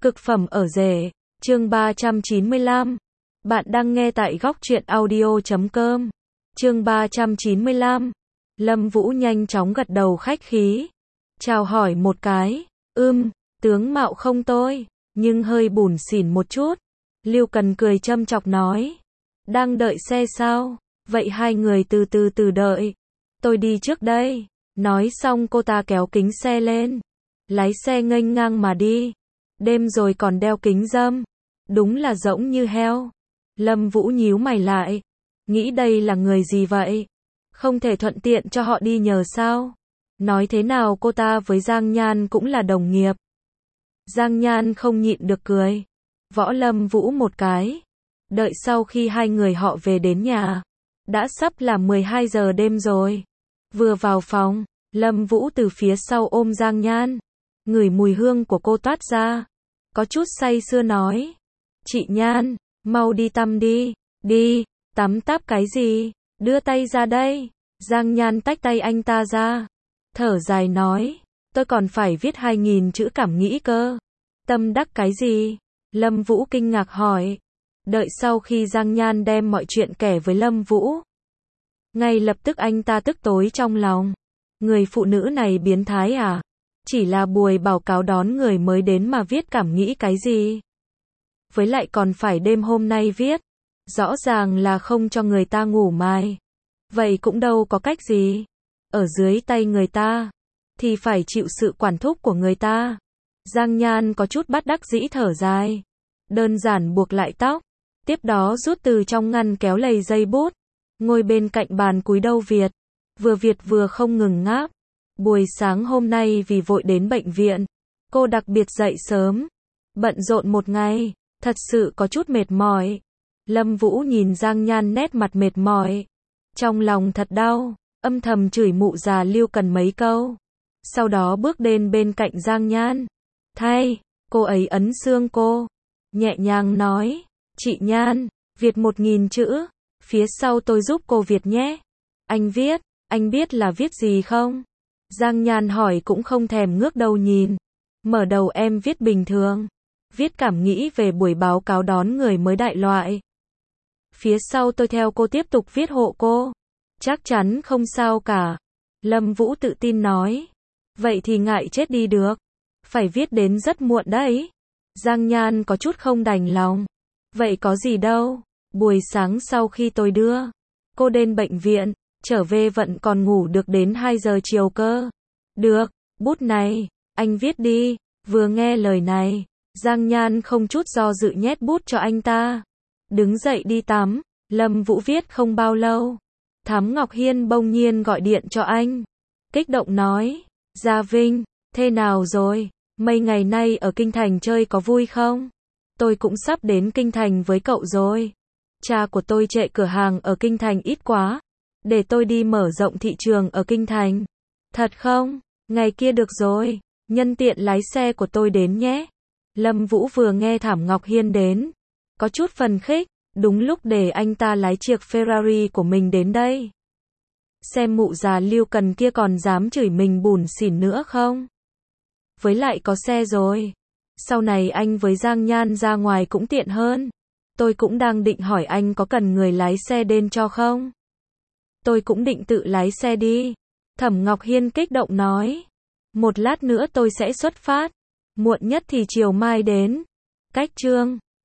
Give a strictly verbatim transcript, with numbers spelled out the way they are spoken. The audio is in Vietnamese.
Cực phẩm ở rể, chương ba trăm chín mươi lăm. Bạn đang nghe tại góc truyện audio chấm com. Chương ba trăm chín mươi lăm. Lâm Vũ nhanh chóng gật đầu khách khí. Chào hỏi một cái. Ưm, tướng mạo không tôi, nhưng hơi bủn xỉn một chút. Lưu Cần cười châm chọc nói. Đang đợi xe sao? Vậy hai người từ từ từ đợi. Tôi đi trước đây. Nói xong cô ta kéo kính xe lên. Lái xe nghênh ngang mà đi. Đêm rồi còn đeo kính râm. Đúng là rỗng như heo. Lâm Vũ nhíu mày lại. Nghĩ đây là người gì vậy? Không thể thuận tiện cho họ đi nhờ sao? Nói thế nào cô ta với Giang Nhan cũng là đồng nghiệp. Giang Nhan không nhịn được cười. Võ Lâm Vũ một cái. Đợi sau khi hai người họ về đến nhà. Đã sắp là mười hai giờ đêm rồi. Vừa vào phòng, Lâm Vũ từ phía sau ôm Giang Nhan. Ngửi mùi hương của cô toát ra. Có chút say sưa nói. Chị Nhan, mau đi tắm đi. Đi, tắm táp cái gì? Đưa tay ra đây. Giang Nhan tách tay anh ta ra. Thở dài nói. Tôi còn phải viết hai nghìn chữ cảm nghĩ cơ. Tâm đắc cái gì? Lâm Vũ kinh ngạc hỏi. Đợi sau khi Giang Nhan đem mọi chuyện kể với Lâm Vũ. Ngay lập tức anh ta tức tối trong lòng. Người phụ nữ này biến thái à? Chỉ là buổi báo cáo đón người mới đến mà viết cảm nghĩ cái gì? Với lại còn phải đêm hôm nay viết. Rõ ràng là không cho người ta ngủ mai. Vậy cũng đâu có cách gì. Ở dưới tay người ta, thì phải chịu sự quản thúc của người ta. Giang Nhan có chút bất đắc dĩ thở dài. Đơn giản buộc lại tóc. Tiếp đó rút từ trong ngăn kéo lầy dây bút. Ngồi bên cạnh bàn cúi đầu Việt. Vừa Việt vừa không ngừng ngáp. Buổi sáng hôm nay vì vội đến bệnh viện. Cô đặc biệt dậy sớm. Bận rộn một ngày. Thật sự có chút mệt mỏi. Lâm Vũ nhìn Giang Nhan nét mặt mệt mỏi. Trong lòng thật đau. Âm thầm chửi mụ già Lưu Cần mấy câu. Sau đó bước đến bên cạnh Giang Nhan. Thay, cô ấy ấn xương cô. Nhẹ nhàng nói. Chị Nhan, Việt một nghìn chữ. Phía sau tôi giúp cô Việt nhé. Anh viết, anh biết là viết gì không? Giang Nhan hỏi cũng không thèm ngước đầu nhìn. Mở đầu em viết bình thường. Viết cảm nghĩ về buổi báo cáo đón người mới đại loại. Phía sau tôi theo cô tiếp tục viết hộ cô. Chắc chắn không sao cả. Lâm Vũ tự tin nói. Vậy thì ngại chết đi được. Phải viết đến rất muộn đấy. Giang Nhan có chút không đành lòng. Vậy có gì đâu. Buổi sáng sau khi tôi đưa cô đến bệnh viện, trở về vẫn còn ngủ được đến hai giờ chiều cơ. Được, bút này, anh viết đi. Vừa nghe lời này, Giang Nhan không chút do dự nhét bút cho anh ta. Đứng dậy đi tắm. Lâm Vũ viết không bao lâu. Thám Ngọc Hiên bỗng nhiên gọi điện cho anh. Kích động nói. Gia Vinh, thế nào rồi? Mấy ngày nay ở Kinh Thành chơi có vui không? Tôi cũng sắp đến Kinh Thành với cậu rồi. Cha của tôi trệ cửa hàng ở Kinh Thành ít quá. Để tôi đi mở rộng thị trường ở Kinh Thành. Thật không? Ngày kia được rồi. Nhân tiện lái xe của tôi đến nhé. Lâm Vũ vừa nghe Thảm Ngọc Hiên đến. Có chút phần khích. Đúng lúc để anh ta lái chiếc Ferrari của mình đến đây. Xem mụ già Lưu Cần kia còn dám chửi mình bủn xỉn nữa không? Với lại có xe rồi. Sau này anh với Giang Nhan ra ngoài cũng tiện hơn. Tôi cũng đang định hỏi anh có cần người lái xe đến cho không? Tôi cũng định tự lái xe đi. Thẩm Ngọc Hiên kích động nói. Một lát nữa tôi sẽ xuất phát. Muộn nhất thì chiều mai đến. Cách chương